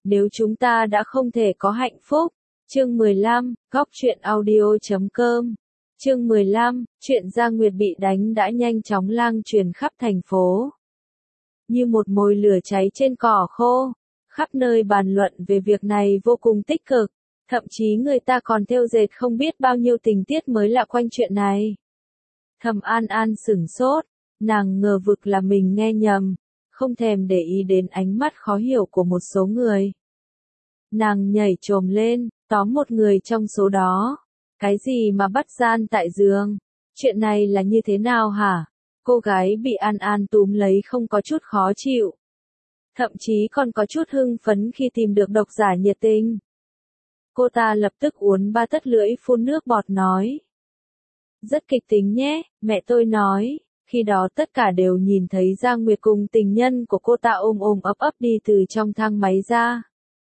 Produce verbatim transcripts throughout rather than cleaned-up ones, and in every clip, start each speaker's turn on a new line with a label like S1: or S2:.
S1: nếu chúng ta đã không thể có hạnh phúc. Chương mười lăm, góc truyện audio chấm com. Chương mười lăm, chuyện Giang Nguyệt bị đánh đã nhanh chóng lan truyền khắp thành phố. Như một mồi lửa cháy trên cỏ khô, khắp nơi bàn luận về việc này vô cùng tích cực, thậm chí người ta còn thêu dệt không biết bao nhiêu tình tiết mới lạ quanh chuyện này. Thẩm An An sửng sốt, nàng ngờ vực là mình nghe nhầm, không thèm để ý đến ánh mắt khó hiểu của một số người. Nàng nhảy chồm lên, tóm một người trong số đó. Cái gì mà bắt gian tại giường? Chuyện này là như thế nào hả? Cô gái bị An An túm lấy không có chút khó chịu. Thậm chí còn có chút hưng phấn khi tìm được độc giả nhiệt tình. Cô ta lập tức uốn ba tấc lưỡi phun nước bọt nói. Rất kịch tính nhé, mẹ tôi nói. Khi đó tất cả đều nhìn thấy Giang Nguyệt cùng tình nhân của cô ta ôm ôm ấp ấp đi từ trong thang máy ra.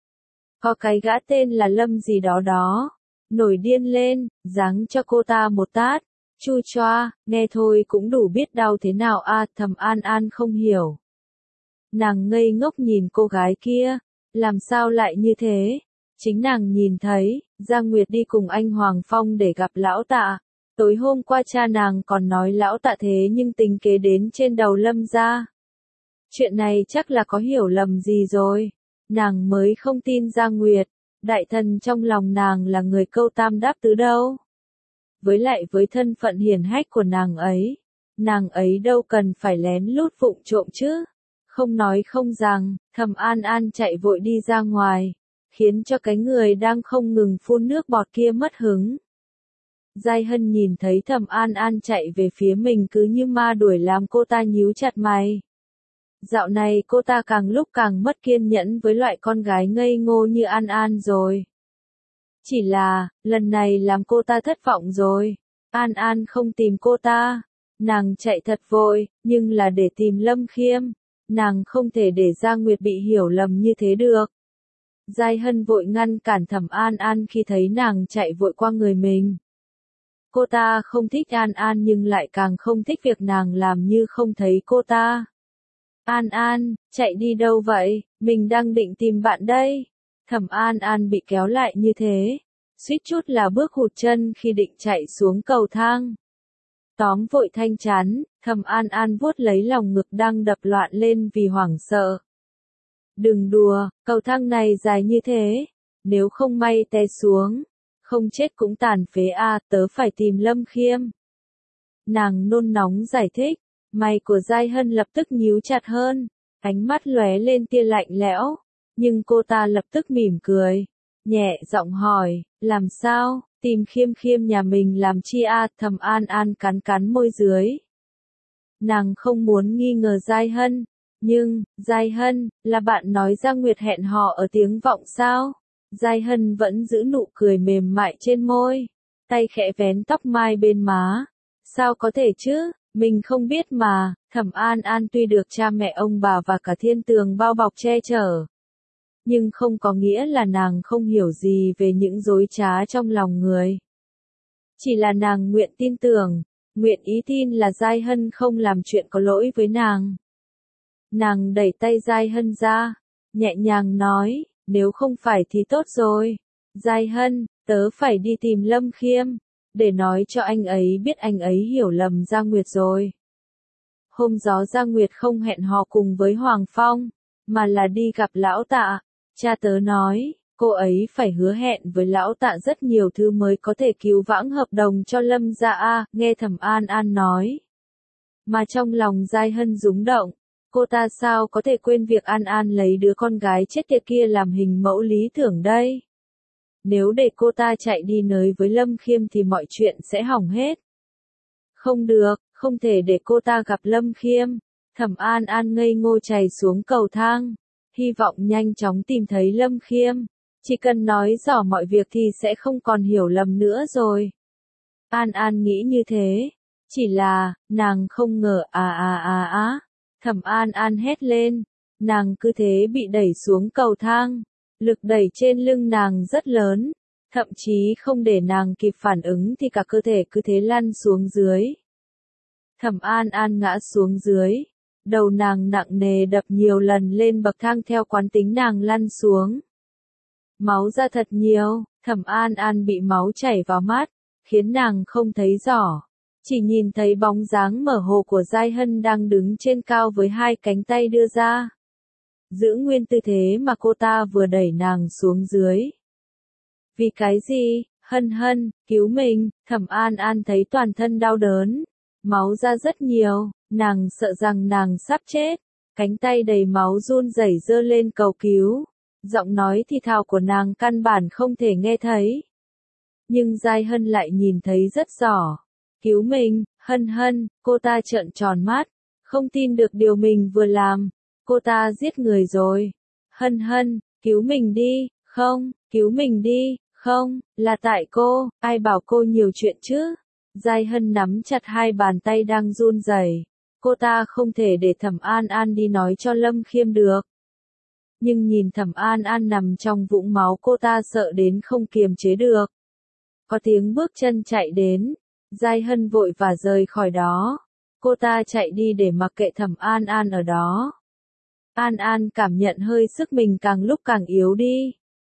S1: Có cái gã tên là Lâm gì đó đó. Nổi điên lên, giáng cho cô ta một tát. Chu choa, nghe thôi cũng đủ biết đau thế nào à, Thẩm An An không hiểu. Nàng ngây ngốc nhìn cô gái kia, làm sao lại như thế? Chính nàng nhìn thấy, Giang Nguyệt đi cùng anh Hoàng Phong để gặp lão tạ. Tối hôm qua cha nàng còn nói lão tạ thế nhưng tính kế đến trên đầu Lâm gia. Chuyện này chắc là có hiểu lầm gì rồi. Nàng mới không tin Giang Nguyệt, đại thần trong lòng nàng là người câu tam đáp tứ đâu. Với lại với thân phận hiển hách của nàng ấy, nàng ấy đâu cần phải lén lút vụng trộm chứ. Không nói không rằng, Thẩm An An chạy vội đi ra ngoài, khiến cho cái người đang không ngừng phun nước bọt kia mất hứng. Giai Hân nhìn thấy Thẩm An An chạy về phía mình cứ như ma đuổi làm cô ta nhíu chặt mày. Dạo này cô ta càng lúc càng mất kiên nhẫn với loại con gái ngây ngô như An An rồi. Chỉ là, lần này làm cô ta thất vọng rồi. An An không tìm cô ta. Nàng chạy thật vội, nhưng là để tìm Lâm Khiêm. Nàng không thể để Giang Nguyệt bị hiểu lầm như thế được. Giai Hân vội ngăn cản Thẩm An An khi thấy nàng chạy vội qua người mình. Cô ta không thích An An nhưng lại càng không thích việc nàng làm như không thấy cô ta. An An, chạy đi đâu vậy? Mình đang định tìm bạn đây. Thẩm An An bị kéo lại như thế, suýt chút là bước hụt chân khi định chạy xuống cầu thang. Tóm vội thanh chắn, Thẩm An An vuốt lấy lòng ngực đang đập loạn lên vì hoảng sợ. Đừng đùa, cầu thang này dài như thế, nếu không may té xuống, không chết cũng tàn phế à, tớ phải tìm Lâm Khiêm. Nàng nôn nóng giải thích, mày của Giai Hân lập tức nhíu chặt hơn, ánh mắt lóe lên tia lạnh lẽo, nhưng cô ta lập tức mỉm cười, nhẹ giọng hỏi, làm sao, tìm Khiêm Khiêm nhà mình làm chi à, Thẩm An An cắn cắn môi dưới. Nàng không muốn nghi ngờ Giai Hân, nhưng, Giai Hân, là bạn nói Giang Nguyệt hẹn hò ở Tiếng Vọng sao? Giai Hân vẫn giữ nụ cười mềm mại trên môi, tay khẽ vén tóc mai bên má. Sao có thể chứ, mình không biết mà. Thẩm An An tuy được cha mẹ ông bà và cả thiên tường bao bọc che chở, nhưng không có nghĩa là nàng không hiểu gì về những dối trá trong lòng người. Chỉ là nàng nguyện tin tưởng, nguyện ý tin là Giai Hân không làm chuyện có lỗi với nàng. Nàng đẩy tay Giai Hân ra, nhẹ nhàng nói, nếu không phải thì tốt rồi. Giai Hân, tớ phải đi tìm Lâm Khiêm, để nói cho anh ấy biết anh ấy hiểu lầm Giang Nguyệt rồi. Hôm gió Giang Nguyệt không hẹn hò cùng với Hoàng Phong, mà là đi gặp lão tạ. Cha tớ nói, cô ấy phải hứa hẹn với lão tạ rất nhiều thứ mới có thể cứu vãng hợp đồng cho Lâm gia a, nghe Thẩm An An nói. Mà trong lòng Giai Hân rúng động, cô ta sao có thể quên việc An An lấy đứa con gái chết tiệt kia làm hình mẫu lý tưởng đây. Nếu để cô ta chạy đi nới với Lâm Khiêm thì mọi chuyện sẽ hỏng hết. Không được, không thể để cô ta gặp Lâm Khiêm. Thẩm An An ngây ngô chạy xuống cầu thang, hy vọng nhanh chóng tìm thấy Lâm Khiêm. Chỉ cần nói rõ mọi việc thì sẽ không còn hiểu lầm nữa rồi. An An nghĩ như thế. Chỉ là, nàng không ngờ à à à á. Thẩm An An hét lên. Nàng cứ thế bị đẩy xuống cầu thang. Lực đẩy trên lưng nàng rất lớn. Thậm chí không để nàng kịp phản ứng thì cả cơ thể cứ thế lăn xuống dưới. Thẩm An An ngã xuống dưới. Đầu nàng nặng nề đập nhiều lần lên bậc thang theo quán tính nàng lăn xuống. máu ra thật nhiều, Thẩm An An bị máu chảy vào mắt, khiến nàng không thấy rõ. Chỉ nhìn thấy bóng dáng mơ hồ của Giai Hân đang đứng trên cao với hai cánh tay đưa ra. Giữ nguyên tư thế mà cô ta vừa đẩy nàng xuống dưới. Vì cái gì? Hân Hân, cứu mình, Thẩm An An thấy toàn thân đau đớn. Máu ra rất nhiều, nàng sợ rằng nàng sắp chết. Cánh tay đầy máu run rẩy giơ lên cầu cứu. Giọng nói thì thào của nàng căn bản không thể nghe thấy. Nhưng Giai Hân lại nhìn thấy rất rõ. Cứu mình, Hân Hân, cô ta trợn tròn mắt, không tin được điều mình vừa làm. Cô ta giết người rồi. Hân Hân, cứu mình đi, không, cứu mình đi, không, là tại cô, ai bảo cô nhiều chuyện chứ. Giai Hân nắm chặt hai bàn tay đang run rẩy. Cô ta không thể để Thẩm An An đi nói cho Lâm Khiêm được. Nhưng nhìn Thẩm An An nằm trong vũng máu cô ta sợ đến không kiềm chế được. Có tiếng bước chân chạy đến. Giai Hân vội và rời khỏi đó. Cô ta chạy đi để mặc kệ Thẩm An An ở đó. An An cảm nhận hơi sức mình càng lúc càng yếu đi.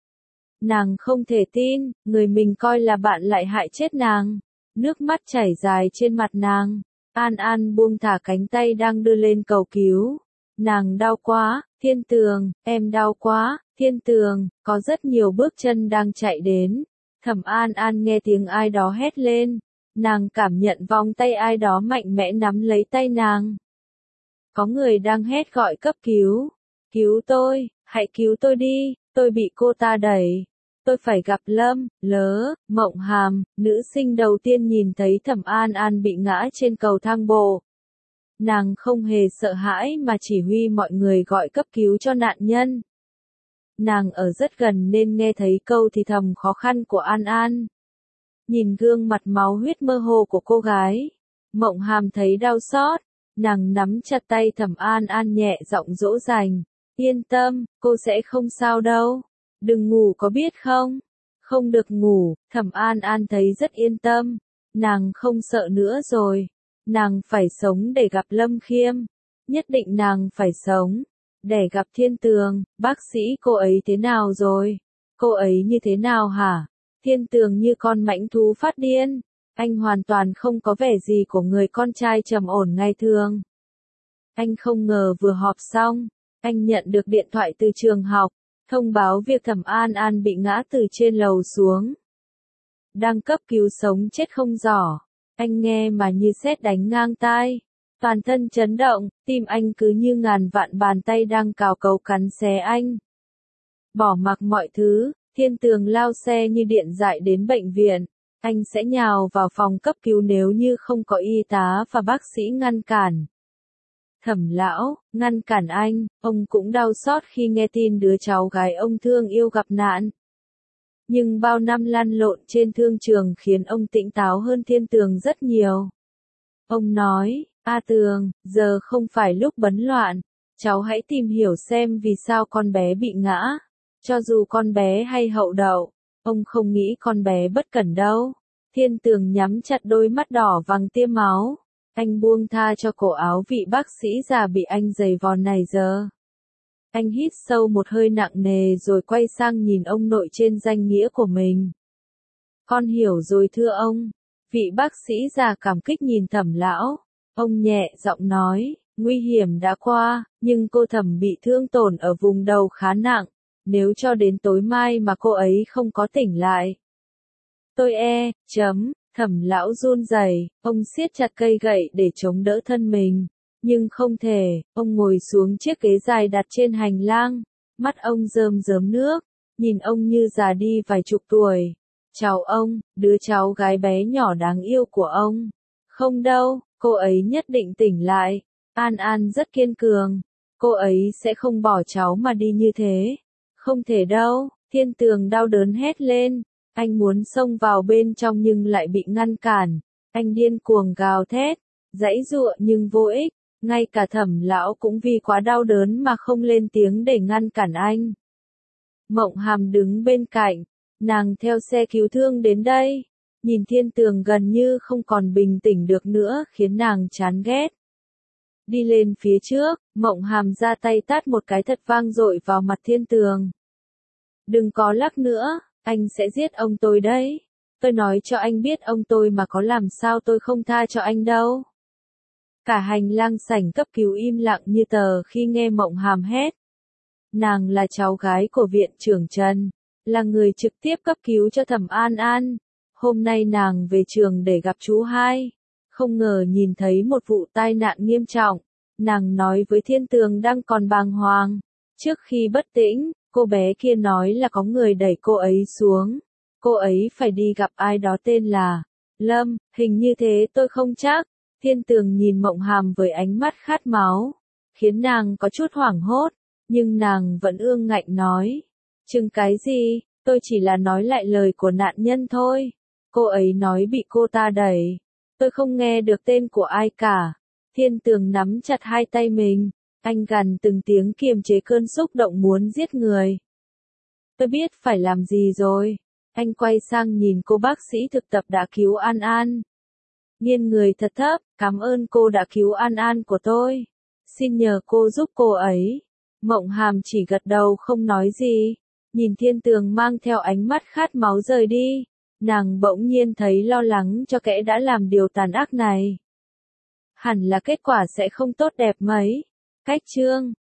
S1: Nàng không thể tin, người mình coi là bạn lại hại chết nàng. Nước mắt chảy dài trên mặt nàng. An An buông thả cánh tay đang đưa lên cầu cứu. Nàng đau quá, Thiên Tường, em đau quá, Thiên Tường, có rất nhiều bước chân đang chạy đến. Thẩm An An nghe tiếng ai đó hét lên. Nàng cảm nhận vòng tay ai đó mạnh mẽ nắm lấy tay nàng. Có người đang hét gọi cấp cứu. Cứu tôi, hãy cứu tôi đi, tôi bị cô ta đẩy. Tôi phải gặp Lâm, Lớ, Mộng Hàm, nữ sinh đầu tiên nhìn thấy Thẩm An An bị ngã trên cầu thang bộ. Nàng không hề sợ hãi mà chỉ huy mọi người gọi cấp cứu cho nạn nhân. Nàng ở rất gần nên nghe thấy câu thì thầm khó khăn của An An. Nhìn gương mặt máu huyết mơ hồ của cô gái, Mộng Hàm thấy đau xót, nàng nắm chặt tay Thẩm An An nhẹ giọng dỗ dành, yên tâm, cô sẽ không sao đâu, đừng ngủ có biết không? Không được ngủ, Thẩm An An thấy rất yên tâm, nàng không sợ nữa rồi, nàng phải sống để gặp Lâm Khiêm, nhất định nàng phải sống, để gặp Thiên Tường, bác sĩ cô ấy thế nào rồi? Cô ấy như thế nào hả? Thiên Tường như con mãnh thú phát điên, anh hoàn toàn không có vẻ gì của người con trai trầm ổn ngày thường. Anh không ngờ vừa họp xong, anh nhận được điện thoại từ trường học, thông báo việc Thẩm An An bị ngã từ trên lầu xuống. Đang cấp cứu sống chết không rõ, anh nghe mà như sét đánh ngang tai, toàn thân chấn động, tim anh cứ như ngàn vạn bàn tay đang cào cấu cắn xé anh. Bỏ mặc mọi thứ, Thiên Tường lao xe như điện dại đến bệnh viện, anh sẽ nhào vào phòng cấp cứu nếu như không có y tá và bác sĩ ngăn cản. Thẩm lão, ngăn cản anh, ông cũng đau xót khi nghe tin đứa cháu gái ông thương yêu gặp nạn. Nhưng bao năm lăn lộn trên thương trường khiến ông tỉnh táo hơn Thiên Tường rất nhiều. Ông nói, A Tường, giờ không phải lúc bấn loạn, cháu hãy tìm hiểu xem vì sao con bé bị ngã. Cho dù con bé hay hậu đậu, ông không nghĩ con bé bất cẩn đâu. Thiên Tường nhắm chặt đôi mắt đỏ vàng tia máu. Anh buông tha cho cổ áo vị bác sĩ già bị anh giày vò này giờ. Anh hít sâu một hơi nặng nề rồi quay sang nhìn ông nội trên danh nghĩa của mình. Con hiểu rồi thưa ông. Vị bác sĩ già cảm kích nhìn Thẩm lão. Ông nhẹ giọng nói, nguy hiểm đã qua, nhưng cô Thẩm bị thương tổn ở vùng đầu khá nặng. Nếu cho đến tối mai mà cô ấy không có tỉnh lại. Tôi e, chấm, Thẩm lão run rẩy, ông siết chặt cây gậy để chống đỡ thân mình. Nhưng không thể, ông ngồi xuống chiếc ghế dài đặt trên hành lang. Mắt ông rơm rớm nước, nhìn ông như già đi vài chục tuổi. Cháu ông, đứa cháu gái bé nhỏ đáng yêu của ông. Không đâu, cô ấy nhất định tỉnh lại. An An rất kiên cường. Cô ấy sẽ không bỏ cháu mà đi như thế. Không thể đâu, Thiên Tường đau đớn hét lên. Anh muốn xông vào bên trong nhưng lại bị ngăn cản. Anh điên cuồng gào thét, giãy giụa nhưng vô ích. Ngay cả Thẩm lão cũng vì quá đau đớn mà không lên tiếng để ngăn cản anh. Mộng Hàm đứng bên cạnh, nàng theo xe cứu thương đến đây. Nhìn Thiên Tường gần như không còn bình tĩnh được nữa khiến nàng chán ghét. Đi lên phía trước, Mộng Hàm ra tay tát một cái thật vang dội vào mặt Thiên Tường. Đừng có lắc nữa, anh sẽ giết ông tôi đấy. Tôi nói cho anh biết ông tôi mà có làm sao tôi không tha cho anh đâu. Cả hành lang sảnh cấp cứu im lặng như tờ khi nghe Mộng Hàm hét. Nàng là cháu gái của viện trưởng Trần, là người trực tiếp cấp cứu cho Thẩm An An. Hôm nay nàng về trường để gặp chú hai, không ngờ nhìn thấy một vụ tai nạn nghiêm trọng. Nàng nói với Thiên Tường đang còn bàng hoàng. Trước khi bất tĩnh, cô bé kia nói là có người đẩy cô ấy xuống. Cô ấy phải đi gặp ai đó tên là Lâm, hình như thế tôi không chắc. Thiên Tường nhìn Mộng Hàm với ánh mắt khát máu, khiến nàng có chút hoảng hốt, nhưng nàng vẫn ương ngạnh nói. Chừng cái gì, tôi chỉ là nói lại lời của nạn nhân thôi. Cô ấy nói bị cô ta đẩy. Tôi không nghe được tên của ai cả. Thiên Tường nắm chặt hai tay mình, anh gằn từng tiếng kiềm chế cơn xúc động muốn giết người. Tôi biết phải làm gì rồi. Anh quay sang nhìn cô bác sĩ thực tập đã cứu An An. Nghiêng người thật thấp, cảm ơn cô đã cứu An An của tôi. Xin nhờ cô giúp cô ấy. Mộng Hàm chỉ gật đầu không nói gì. Nhìn Thiên Tường mang theo ánh mắt khát máu rời đi. Nàng bỗng nhiên thấy lo lắng cho kẻ đã làm điều tàn ác này. Hẳn là kết quả sẽ không tốt đẹp mấy. Cách chương